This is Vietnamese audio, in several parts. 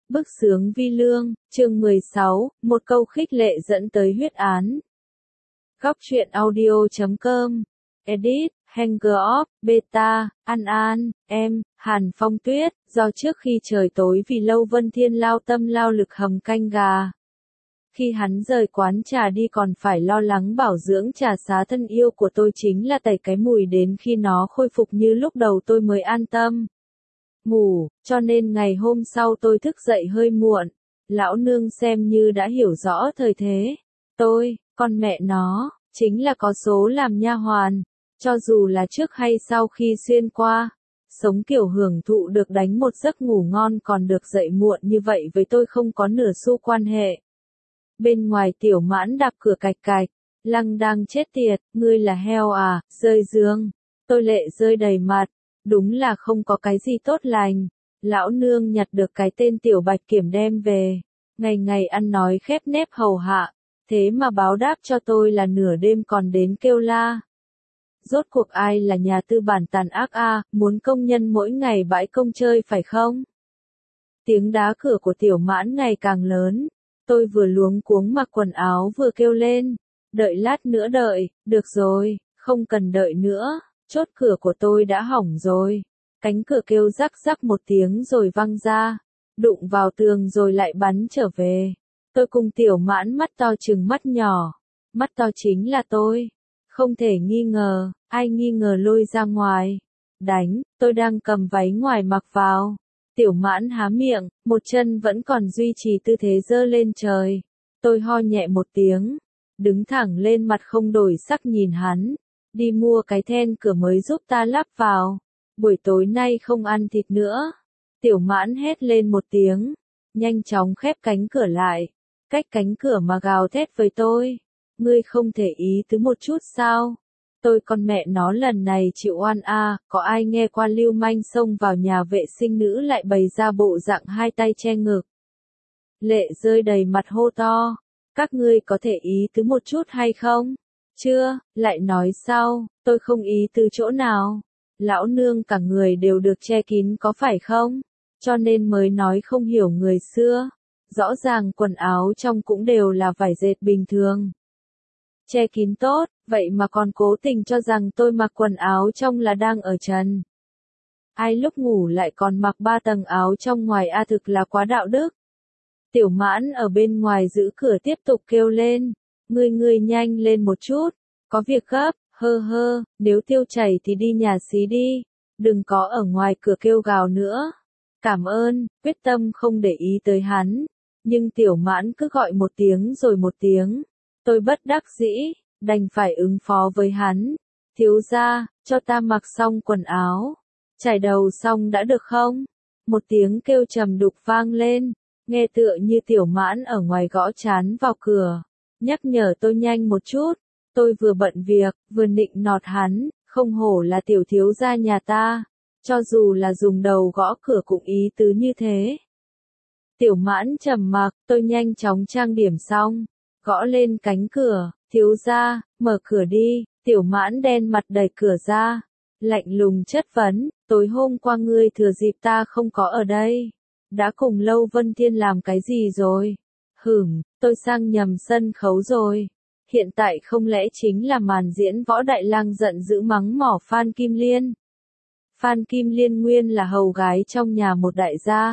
Bức xướng vi lương, chương 16, một câu khích lệ dẫn tới huyết án. Góc truyện audio.com, edit, Hanger of, beta, An, em, Hàn Phong Tuyết, do trước khi trời tối vì Lâu Vân Thiên lao tâm lao lực hầm canh gà. Khi hắn rời quán trà đi còn phải lo lắng bảo dưỡng trà xá thân yêu của tôi chính là tẩy cái mùi đến khi nó khôi phục như lúc đầu tôi mới an tâm ngủ, cho nên ngày hôm sau tôi thức dậy hơi muộn. Lão nương xem như đã hiểu rõ thời thế. Tôi, con mẹ nó, chính là có số làm nha hoàn. Cho dù là trước hay sau khi xuyên qua, sống kiểu hưởng thụ được đánh một giấc ngủ ngon còn được dậy muộn như vậy với tôi không có nửa xu quan hệ. Bên ngoài Tiểu Mãn đạp cửa cạch cạch, Lăng đang chết tiệt, ngươi là heo à, rơi giường. Tôi lệ rơi đầy mặt. Đúng là không có cái gì tốt lành. Lão nương nhặt được cái tên Tiểu Bạch Kiểm đem về. Ngày ngày ăn nói khép nép hầu hạ. Thế mà báo đáp cho tôi là nửa đêm còn đến kêu la. Rốt cuộc ai là nhà tư bản tàn ác a, muốn công nhân mỗi ngày bãi công chơi phải không? Tiếng đá cửa của Tiểu Mãn ngày càng lớn. Tôi vừa luống cuống mặc quần áo vừa kêu lên. Đợi lát nữa đợi, được rồi, không cần đợi nữa. Chốt cửa của tôi đã hỏng rồi. Cánh cửa kêu rắc rắc một tiếng rồi văng ra. Đụng vào tường rồi lại bắn trở về. Tôi cùng Tiểu Mãn mắt to trừng mắt nhỏ. Mắt to chính là tôi. Không thể nghi ngờ, ai nghi ngờ lôi ra ngoài. Đánh, tôi đang cầm váy ngoài mặc vào. Tiểu Mãn há miệng, một chân vẫn còn duy trì tư thế giơ lên trời. Tôi ho nhẹ một tiếng. Đứng thẳng lên mặt không đổi sắc nhìn hắn. Đi mua cái then cửa mới giúp ta lắp vào. Buổi tối nay không ăn thịt nữa. Tiểu Mãn hét lên một tiếng. Nhanh chóng khép cánh cửa lại. Cách cánh cửa mà gào thét với tôi. Ngươi không thể ý tứ một chút sao? Tôi con mẹ nó lần này chịu oan a, có ai nghe qua lưu manh xông vào nhà vệ sinh nữ lại bày ra bộ dạng hai tay che ngực. Lệ rơi đầy mặt hô to. Các ngươi có thể ý tứ một chút hay không? Chưa, lại nói sao, tôi không ý từ chỗ nào. Lão nương cả người đều được che kín có phải không? Cho nên mới nói không hiểu người xưa. Rõ ràng quần áo trong cũng đều là vải dệt bình thường. Che kín tốt, vậy mà còn cố tình cho rằng tôi mặc quần áo trong là đang ở trần. Ai lúc ngủ lại còn mặc 3 tầng áo trong ngoài a, thực là quá đạo đức. Tiểu Mãn ở bên ngoài giữ cửa tiếp tục kêu lên. Ngươi nhanh lên một chút, có việc gấp, hơ, nếu tiêu chảy thì đi nhà xí đi, đừng có ở ngoài cửa kêu gào nữa. Cảm ơn, quyết tâm không để ý tới hắn, nhưng Tiểu Mãn cứ gọi một tiếng rồi một tiếng. Tôi bất đắc dĩ, đành phải ứng phó với hắn. Thiếu gia, cho ta mặc xong quần áo, chải đầu xong đã được không? Một tiếng kêu trầm đục vang lên, nghe tựa như Tiểu Mãn ở ngoài gõ trán vào cửa. Nhắc nhở tôi nhanh một chút, tôi vừa bận việc, vừa nịnh nọt hắn, không hổ là tiểu thiếu gia nhà ta, cho dù là dùng đầu gõ cửa cũng ý tứ như thế. Tiểu Mãn trầm mặc, tôi nhanh chóng trang điểm xong, gõ lên cánh cửa, thiếu gia, mở cửa đi. Tiểu Mãn đen mặt đẩy cửa ra, lạnh lùng chất vấn, tối hôm qua ngươi thừa dịp ta không có ở đây, đã cùng Lâu Vân Thiên làm cái gì rồi? Tôi sang nhầm sân khấu rồi. Hiện tại không lẽ chính là màn diễn Võ Đại Lang giận dữ mắng mỏ Phan Kim Liên. Phan Kim Liên nguyên là hầu gái trong nhà một đại gia.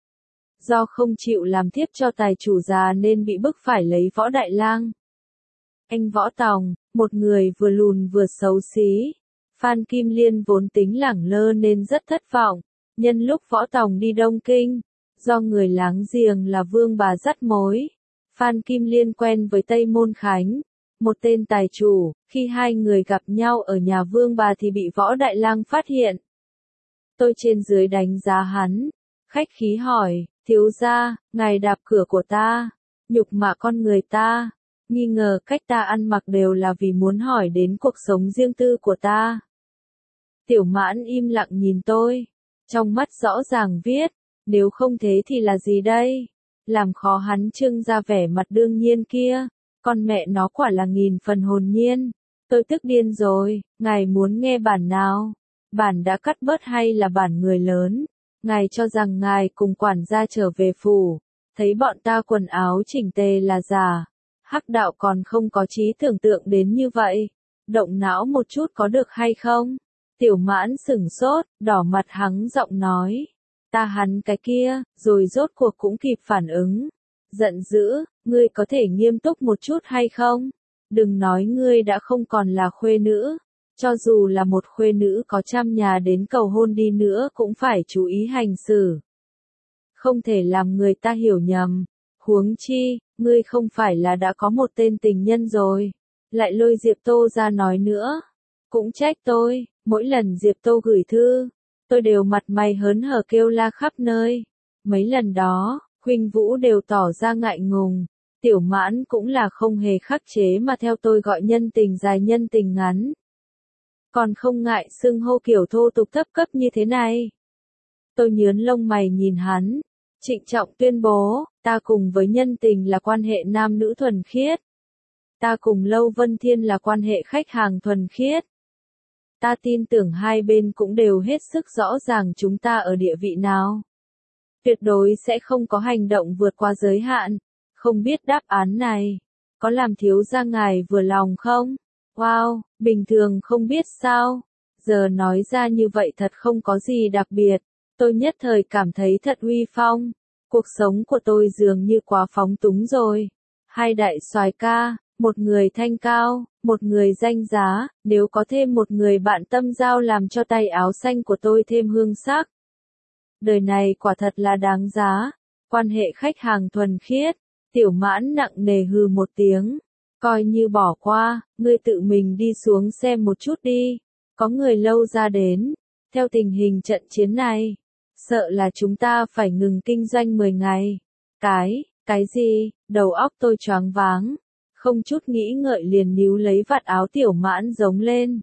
Do không chịu làm thiếp cho tài chủ già nên bị bức phải lấy Võ Đại Lang. Anh Võ Tòng, một người vừa lùn vừa xấu xí. Phan Kim Liên vốn tính lẳng lơ nên rất thất vọng. Nhân lúc Võ Tòng đi Đông Kinh, do người láng giềng là Vương bà dắt mối, Phan Kim Liên quen với Tây Môn Khánh, một tên tài chủ. Khi hai người gặp nhau ở nhà Vương bà thì bị Võ Đại Lang phát hiện. Tôi trên dưới đánh giá hắn, khách khí hỏi, thiếu gia, ngài đạp cửa của ta, nhục mạ con người ta, nghi ngờ cách ta ăn mặc đều là vì muốn hỏi đến cuộc sống riêng tư của ta. Tiểu Mãn im lặng nhìn tôi, trong mắt rõ ràng viết, nếu không thế thì là gì đây? Làm khó hắn trưng ra vẻ mặt đương nhiên kia, con mẹ nó quả là nghìn phần hồn nhiên. Tôi tức điên rồi, ngài muốn nghe bản nào? Bản đã cắt bớt hay là bản người lớn? Ngài cho rằng ngài cùng quản gia trở về phủ, thấy bọn ta quần áo chỉnh tề là giả. Hắc đạo còn không có trí tưởng tượng đến như vậy. Động não một chút có được hay không? Tiểu Mãn sửng sốt, đỏ mặt hắng giọng nói. Ta hắn cái kia, rồi rốt cuộc cũng kịp phản ứng. Giận dữ, ngươi có thể nghiêm túc một chút hay không? Đừng nói ngươi đã không còn là khuê nữ. Cho dù là một khuê nữ có trăm nhà đến cầu hôn đi nữa cũng phải chú ý hành xử. Không thể làm người ta hiểu nhầm. Huống chi, ngươi không phải là đã có một tên tình nhân rồi. Lại lôi Diệp Tô ra nói nữa. Cũng trách tôi, mỗi lần Diệp Tô gửi thư, tôi đều mặt mày hớn hở kêu la khắp nơi. Mấy lần đó, Khuynh Vũ đều tỏ ra ngại ngùng. Tiểu Mãn cũng là không hề khắc chế mà theo tôi gọi nhân tình dài nhân tình ngắn. Còn không ngại xưng hô kiểu thô tục thấp cấp như thế này. Tôi nhướng lông mày nhìn hắn, trịnh trọng tuyên bố, ta cùng với nhân tình là quan hệ nam nữ thuần khiết. Ta cùng Lâu Vân Thiên là quan hệ khách hàng thuần khiết. Ta tin tưởng hai bên cũng đều hết sức rõ ràng chúng ta ở địa vị nào. Tuyệt đối sẽ không có hành động vượt qua giới hạn. Không biết đáp án này, có làm thiếu gia ngài vừa lòng không? Wow, bình thường không biết sao. Giờ nói ra như vậy thật không có gì đặc biệt. Tôi nhất thời cảm thấy thật uy phong. Cuộc sống của tôi dường như quá phóng túng rồi. Hai đại soái ca, một người thanh cao, một người danh giá, nếu có thêm một người bạn tâm giao làm cho tay áo xanh của tôi thêm hương sắc. Đời này quả thật là đáng giá. Quan hệ khách hàng thuần khiết. Tiểu Mãn nặng nề hừ một tiếng. Coi như bỏ qua, ngươi tự mình đi xuống xem một chút đi. Có người Lâu ra đến. Theo tình hình trận chiến này, sợ là chúng ta phải ngừng kinh doanh 10 ngày. Cái gì? Đầu óc tôi choáng váng. Không chút nghĩ ngợi liền níu lấy vạt áo Tiểu Mãn giống lên.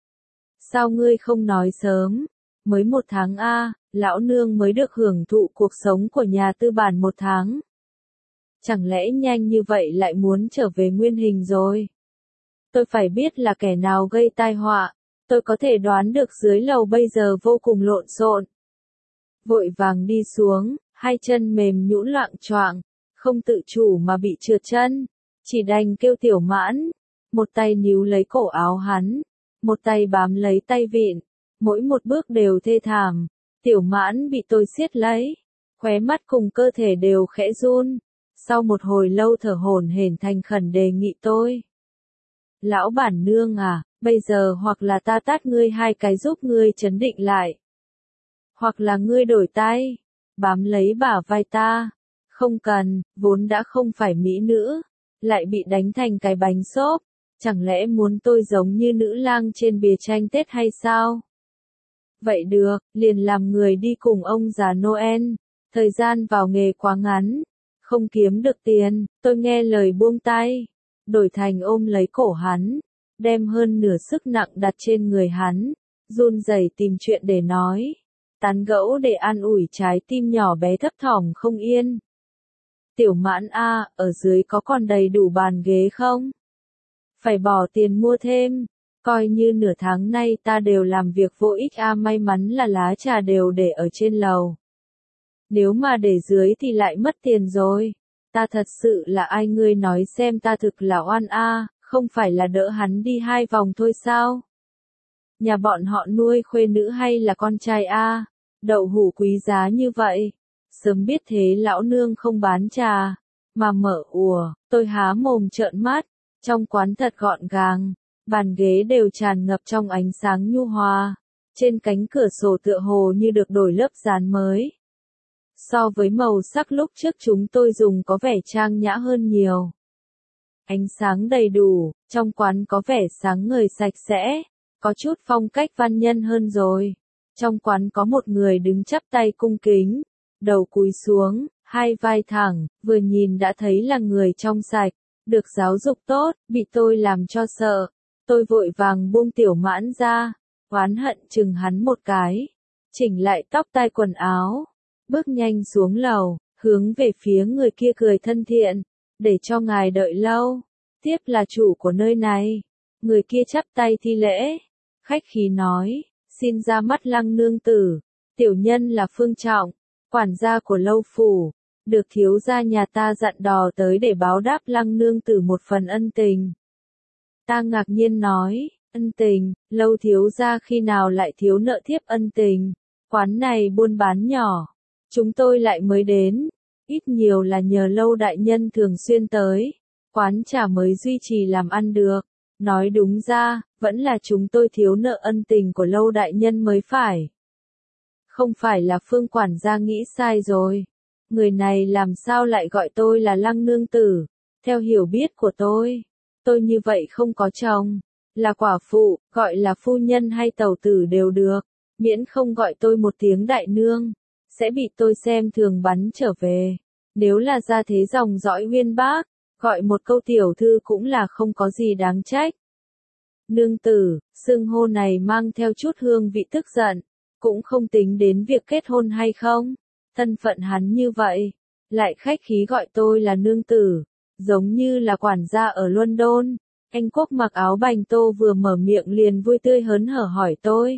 Sao ngươi không nói sớm? Mới 1 tháng a, lão nương mới được hưởng thụ cuộc sống của nhà tư bản 1 tháng. Chẳng lẽ nhanh như vậy lại muốn trở về nguyên hình rồi? Tôi phải biết là kẻ nào gây tai họa. Tôi có thể đoán được dưới lầu bây giờ vô cùng lộn xộn. Vội vàng đi xuống, hai chân mềm nhũn loạng choạng, không tự chủ mà bị trượt chân. Chỉ đành kêu Tiểu Mãn, một tay níu lấy cổ áo hắn, một tay bám lấy tay vịn, mỗi một bước đều thê thảm. Tiểu Mãn bị tôi siết lấy, khóe mắt cùng cơ thể đều khẽ run. Sau một hồi lâu thở hổn hển thành khẩn đề nghị tôi. Lão bản nương à, bây giờ hoặc là ta tát ngươi 2 cái giúp ngươi trấn định lại. Hoặc là ngươi đổi tay, bám lấy bả vai ta. Không cần, vốn đã không phải mỹ nữ, lại bị đánh thành cái bánh xốp. Chẳng lẽ muốn tôi giống như nữ lang trên bìa tranh Tết hay sao? Vậy được, liền làm người đi cùng ông già Noel. Thời gian vào nghề quá ngắn, không kiếm được tiền, tôi nghe lời buông tay. Đổi thành ôm lấy cổ hắn, đem hơn nửa sức nặng đặt trên người hắn, run rẩy tìm chuyện để nói. Tán gẫu để an ủi trái tim nhỏ bé thấp thỏm không yên. Tiểu Mãn a, ở dưới có còn đầy đủ bàn ghế không? Phải bỏ tiền mua thêm. Coi như nửa tháng nay ta đều làm việc vô ích a, may mắn là lá trà đều để ở trên lầu. Nếu mà để dưới thì lại mất tiền rồi. Ta thật sự là ai, ngươi nói xem, ta thực là oan a, không phải là đỡ hắn đi 2 vòng thôi sao? Nhà bọn họ nuôi khuê nữ hay là con trai a? Đậu hũ quý giá như vậy. Sớm biết thế lão nương không bán trà, mà mở ùa. Tôi há mồm trợn mắt. Trong quán thật gọn gàng, bàn ghế đều tràn ngập trong ánh sáng nhu hòa. Trên cánh cửa sổ tựa hồ như được đổi lớp dán mới. So với màu sắc lúc trước chúng tôi dùng có vẻ trang nhã hơn nhiều. Ánh sáng đầy đủ, trong quán có vẻ sáng ngời sạch sẽ, có chút phong cách văn nhân hơn rồi. Trong quán có một người đứng chắp tay cung kính, đầu cúi xuống, 2 vai thẳng, vừa nhìn đã thấy là người trong sạch, được giáo dục tốt, bị tôi làm cho sợ. Tôi vội vàng buông Tiểu Mãn ra, oán hận chừng hắn một cái, chỉnh lại tóc tai quần áo. Bước nhanh xuống lầu, hướng về phía người kia cười thân thiện, để cho ngài đợi lâu. Tiếp là chủ của nơi này. Người kia chắp tay thi lễ, khách khí nói, xin ra mắt Lăng nương tử. Tiểu nhân là Phương Trọng, quản gia của Lâu Phủ, được thiếu gia nhà ta dặn dò tới để báo đáp Lăng nương tử một phần ân tình. Ta ngạc nhiên nói, ân tình, Lâu thiếu gia khi nào lại thiếu nợ thiếp ân tình, quán này buôn bán nhỏ, chúng tôi lại mới đến, ít nhiều là nhờ Lâu đại nhân thường xuyên tới, quán trà mới duy trì làm ăn được. Nói đúng ra, vẫn là chúng tôi thiếu nợ ân tình của Lâu đại nhân mới phải. Không phải là Phương quản gia nghĩ sai rồi. Người này làm sao lại gọi tôi là Lăng nương tử? Theo hiểu biết của tôi như vậy không có chồng, là quả phụ, gọi là phu nhân hay tẩu tử đều được, miễn không gọi tôi một tiếng đại nương, sẽ bị tôi xem thường bắn trở về. Nếu là gia thế dòng dõi Uyên Bác, gọi một câu tiểu thư cũng là không có gì đáng trách. Nương tử, xưng hô này mang theo chút hương vị tức giận, cũng không tính đến việc kết hôn hay không. Thân phận hắn như vậy, lại khách khí gọi tôi là nương tử, giống như là quản gia ở London. Anh Quốc mặc áo bành tô vừa mở miệng liền vui tươi hớn hở hỏi tôi.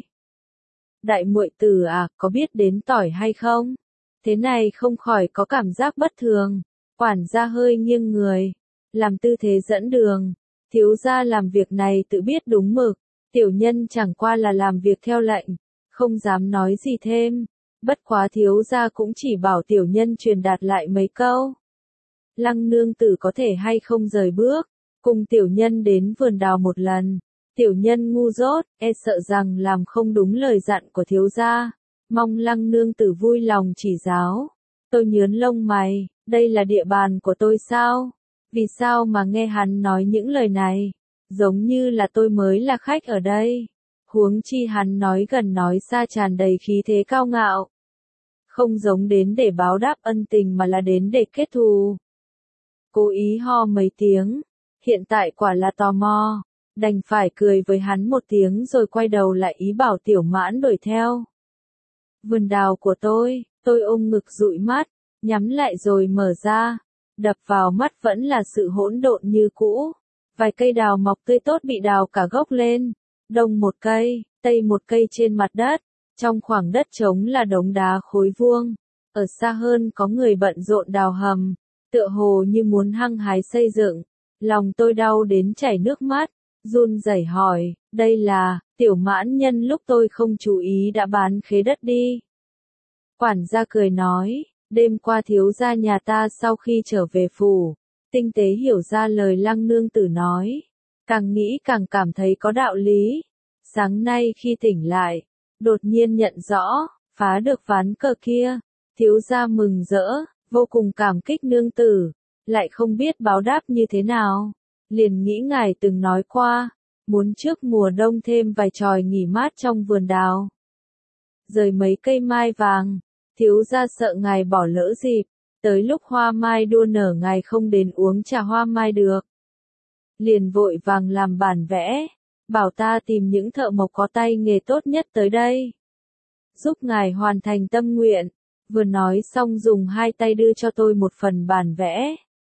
Đại muội tử à, có biết đến tỏi hay không? Thế này không khỏi có cảm giác bất thường. Quản gia hơi nghiêng người, làm tư thế dẫn đường. Thiếu gia làm việc này tự biết đúng mực, tiểu nhân chẳng qua là làm việc theo lệnh, không dám nói gì thêm. Bất quá thiếu gia cũng chỉ bảo tiểu nhân truyền đạt lại mấy câu. Lăng nương tử có thể hay không rời bước, cùng tiểu nhân đến vườn đào một lần. Tiểu nhân ngu dốt, e sợ rằng làm không đúng lời dặn của thiếu gia. Mong Lăng nương tử vui lòng chỉ giáo. Tôi nhướng lông mày, đây là địa bàn của tôi sao? Vì sao mà nghe hắn nói những lời này? Giống như là tôi mới là khách ở đây. Huống chi hắn nói gần nói xa tràn đầy khí thế cao ngạo. Không giống đến để báo đáp ân tình mà là đến để kết thù. Cố ý ho mấy tiếng, hiện tại quả là tò mò, đành phải cười với hắn một tiếng rồi quay đầu lại ý bảo Tiểu Mãn đuổi theo. Vườn đào của tôi ôm ngực dụi mắt, nhắm lại rồi mở ra, đập vào mắt vẫn là sự hỗn độn như cũ. Vài cây đào mọc tươi tốt bị đào cả gốc lên, đông một cây, tây một cây trên mặt đất, trong khoảng đất trống là đống đá khối vuông, ở xa hơn có người bận rộn đào hầm, tựa hồ như muốn hăng hái xây dựng. Lòng tôi đau đến chảy nước mắt, run rẩy hỏi, đây là, Tiểu Mãn nhân lúc tôi không chú ý đã bán khế đất đi. Quản gia cười nói, đêm qua thiếu gia nhà ta sau khi trở về phủ, tinh tế hiểu ra lời Lăng nương tử nói, càng nghĩ càng cảm thấy có đạo lý. Sáng nay khi tỉnh lại, đột nhiên nhận rõ, phá được ván cờ kia, thiếu gia mừng rỡ, vô cùng cảm kích nương tử, lại không biết báo đáp như thế nào. Liền nghĩ ngài từng nói qua, muốn trước mùa đông thêm vài chòi nghỉ mát trong vườn đào. Rời mấy cây mai vàng, thiếu gia sợ ngài bỏ lỡ dịp, tới lúc hoa mai đua nở ngài không đến uống trà hoa mai được. Liền vội vàng làm bản vẽ, bảo ta tìm những thợ mộc có tay nghề tốt nhất tới đây, giúp ngài hoàn thành tâm nguyện. Vừa nói xong dùng hai tay đưa cho tôi một phần bản vẽ.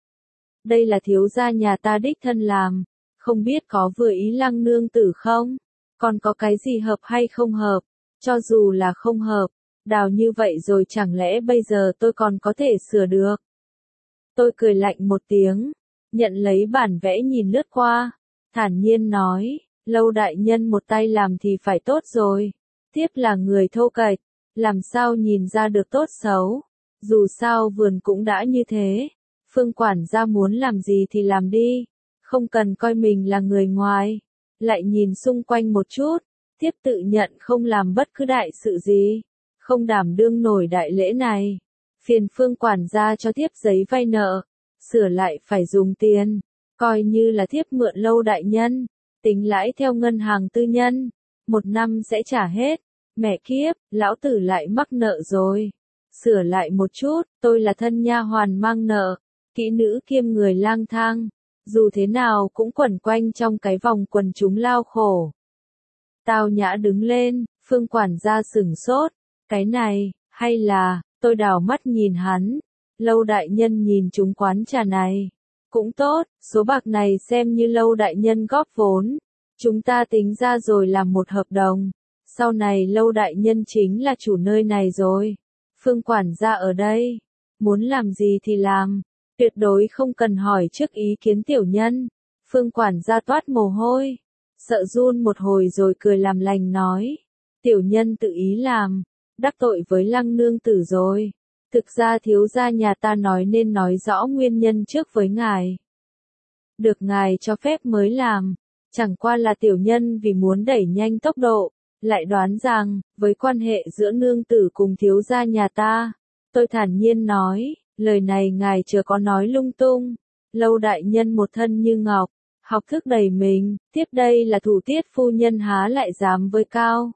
Đây là thiếu gia nhà ta đích thân làm, không biết có vừa ý Lăng nương tử không? Còn có cái gì hợp hay không hợp? Cho dù là không hợp, đào như vậy rồi chẳng lẽ bây giờ tôi còn có thể sửa được? Tôi cười lạnh một tiếng, nhận lấy bản vẽ nhìn lướt qua, thản nhiên nói, Lâu đại nhân một tay làm thì phải tốt rồi. Tiếp là người thô kệch, làm sao nhìn ra được tốt xấu? Dù sao vườn cũng đã như thế. Phương quản gia muốn làm gì thì làm đi, không cần coi mình là người ngoài. Lại nhìn xung quanh một chút, tiếp tự nhận không làm bất cứ đại sự gì, không đảm đương nổi đại lễ này. Phiền Phương quản gia cho thiếp giấy vay nợ, sửa lại phải dùng tiền, coi như là thiếp mượn Lâu đại nhân, tính lãi theo ngân hàng tư nhân, 1 năm sẽ trả hết. Mẹ kiếp, lão tử lại mắc nợ rồi. Sửa lại một chút, tôi là thân nha hoàn mang nợ, kỹ nữ kiêm người lang thang, dù thế nào cũng quẩn quanh trong cái vòng quần chúng lao khổ. Tao nhã đứng lên, Phương quản gia sửng sốt, cái này, hay là, tôi đảo mắt nhìn hắn, Lâu đại nhân nhìn chúng quán trà này, cũng tốt, số bạc này xem như Lâu đại nhân góp vốn, chúng ta tính ra rồi làm một hợp đồng, Sau này Lâu đại nhân chính là chủ nơi này rồi. Phương quản gia ở đây. Muốn làm gì thì làm. Tuyệt đối không cần hỏi trước ý kiến tiểu nhân. Phương quản gia toát mồ hôi. Sợ run một hồi rồi cười làm lành nói. Tiểu nhân tự ý làm. Đắc tội với Lăng nương tử rồi. Thực ra thiếu gia nhà ta nói nên nói rõ nguyên nhân trước với ngài. Được ngài cho phép mới làm. Chẳng qua là tiểu nhân vì muốn đẩy nhanh tốc độ. Lại đoán rằng, với quan hệ giữa nương tử cùng thiếu gia nhà ta. Tôi thản nhiên nói, lời này ngài chưa có nói lung tung. Lâu đại nhân một thân như ngọc, học thức đầy mình, tiếp đây là thủ tiết phu nhân há lại dám với cao.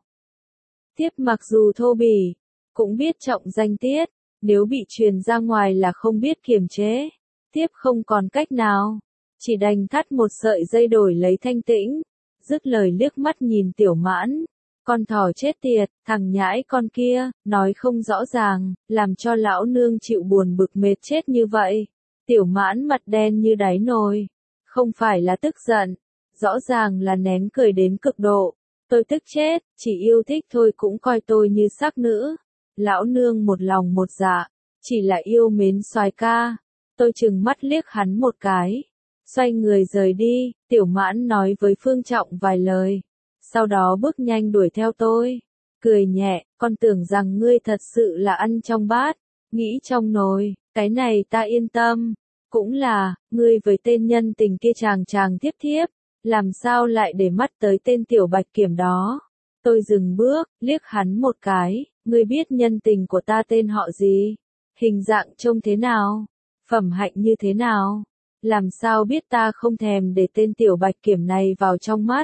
Tiếp mặc dù thô bỉ, cũng biết trọng danh tiết, nếu bị truyền ra ngoài là không biết kiềm chế. Tiếp không còn cách nào, chỉ đành thắt một sợi dây đổi lấy thanh tĩnh, dứt lời liếc mắt nhìn Tiểu Mãn. Con thỏ chết tiệt, thằng nhãi con kia, nói không rõ ràng, làm cho lão nương chịu buồn bực mệt chết như vậy. Tiểu Mãn mặt đen như đáy nồi, không phải là tức giận, rõ ràng là nén cười đến cực độ. Tôi tức chết, chỉ yêu thích thôi cũng coi tôi như sắc nữ. Lão nương một lòng một dạ, chỉ là yêu mến soái ca. Tôi trừng mắt liếc hắn một cái, xoay người rời đi. Tiểu Mãn nói với Phương Trọng vài lời, sau đó bước nhanh đuổi theo tôi, cười nhẹ, con tưởng rằng ngươi thật sự là ăn trong bát, nghĩ trong nồi, cái này ta yên tâm. Cũng là, ngươi với tên nhân tình kia chàng tiếp thiếp, làm sao lại để mắt tới tên Tiểu Bạch Kiểm đó. Tôi dừng bước, liếc hắn một cái, ngươi biết nhân tình của ta tên họ gì? Hình dạng trông thế nào? Phẩm hạnh như thế nào? Làm sao biết ta không thèm để tên Tiểu Bạch Kiểm này vào trong mắt?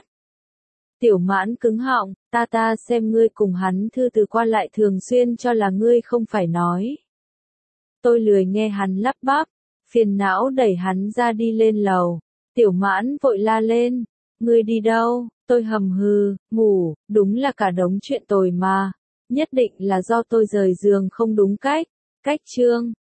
Tiểu Mãn cứng họng, ta xem ngươi cùng hắn thư từ qua lại thường xuyên cho là ngươi không phải nói. Tôi lười nghe hắn lắp bắp, phiền não đẩy hắn ra đi lên lầu. Tiểu Mãn vội la lên, ngươi đi đâu? Tôi hầm hừ, ngủ, đúng là cả đống chuyện tồi mà. Nhất định là do tôi rời giường không đúng cách. Cách chương